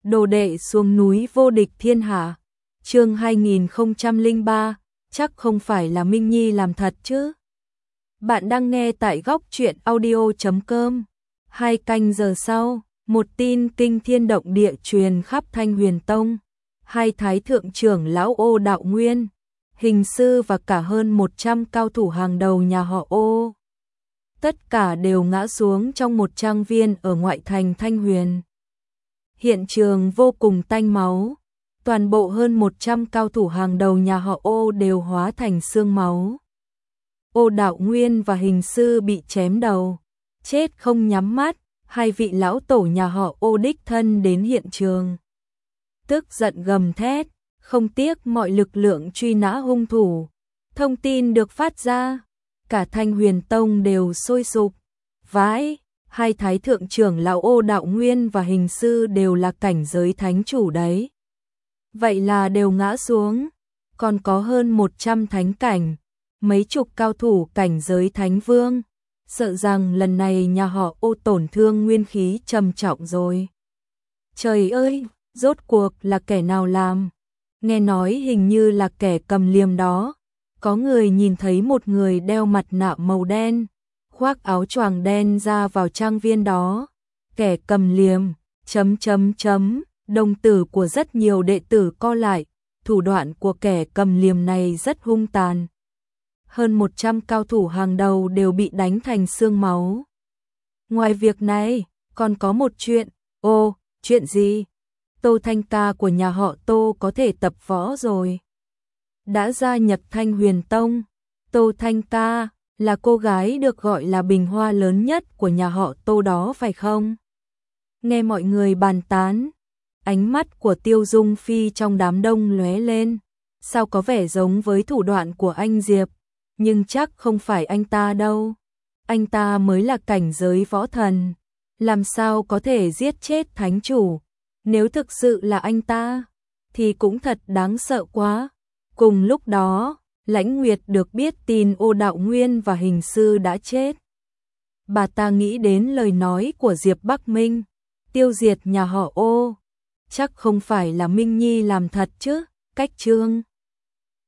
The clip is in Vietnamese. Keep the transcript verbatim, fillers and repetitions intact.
Đồ đệ xuống núi vô địch thiên hạ. Chương hai nghìn không trăm lẻ ba, chắc không phải là Minh Nhi làm thật chứ? Bạn đang nghe tại góc truyện audio chấm com. Hai canh giờ sau, một tin kinh thiên động địa truyền khắp Thanh Huyền Tông. Hai thái thượng trưởng lão Ô Đạo Nguyên, Hình Sư và cả hơn một trăm cao thủ hàng đầu nhà họ Ô. Tất cả đều ngã xuống trong một trang viên ở ngoại thành Thanh Huyền. Hiện trường vô cùng tanh máu, toàn bộ hơn một trăm cao thủ hàng đầu nhà họ Ô đều hóa thành xương máu. Ô Đạo Nguyên và Hình Sư bị chém đầu, chết không nhắm mắt, hai vị lão tổ nhà họ Ô đích thân đến hiện trường. Tức giận gầm thét, không tiếc mọi lực lượng truy nã hung thủ. Thông tin được phát ra, cả Thanh Huyền Tông đều sôi sục. Vãi, hai thái thượng trưởng lão Ô Đạo Nguyên và Hình Sư đều là cảnh giới thánh chủ đấy. Vậy là đều ngã xuống, còn có hơn một trăm thánh cảnh, mấy chục cao thủ cảnh giới thánh vương. Sợ rằng lần này nhà họ Ô tổn thương nguyên khí trầm trọng rồi. Trời ơi, rốt cuộc là kẻ nào làm? Nghe nói hình như là kẻ cầm liềm đó. Có người nhìn thấy một người đeo mặt nạ màu đen, khoác áo choàng đen ra vào trang viên đó. Kẻ cầm liềm, chấm chấm chấm, đồng tử của rất nhiều đệ tử co lại, thủ đoạn của kẻ cầm liềm này rất hung tàn. Hơn một trăm cao thủ hàng đầu đều bị đánh thành xương máu. Ngoài việc này, còn có một chuyện. Ô, chuyện gì? Tô Thanh Ca của nhà họ Tô có thể tập võ rồi. Đã gia nhập Thanh Huyền Tông. Tô Thanh Ca là cô gái được gọi là bình hoa lớn nhất của nhà họ Tô đó phải không? Nghe mọi người bàn tán, ánh mắt của Tiêu Dung Phi trong đám đông lóe lên. Sao có vẻ giống với thủ đoạn của anh Diệp, nhưng chắc không phải anh ta đâu. Anh ta mới là cảnh giới võ thần, làm sao có thể giết chết thánh chủ? Nếu thực sự là anh ta, thì cũng thật đáng sợ quá. Cùng lúc đó, Lãnh Nguyệt được biết tin Ô Đạo Nguyên và Hình Sư đã chết. Bà ta nghĩ đến lời nói của Diệp Bắc Minh, tiêu diệt nhà họ Ô. Chắc không phải là Minh Nhi làm thật chứ? Cách chương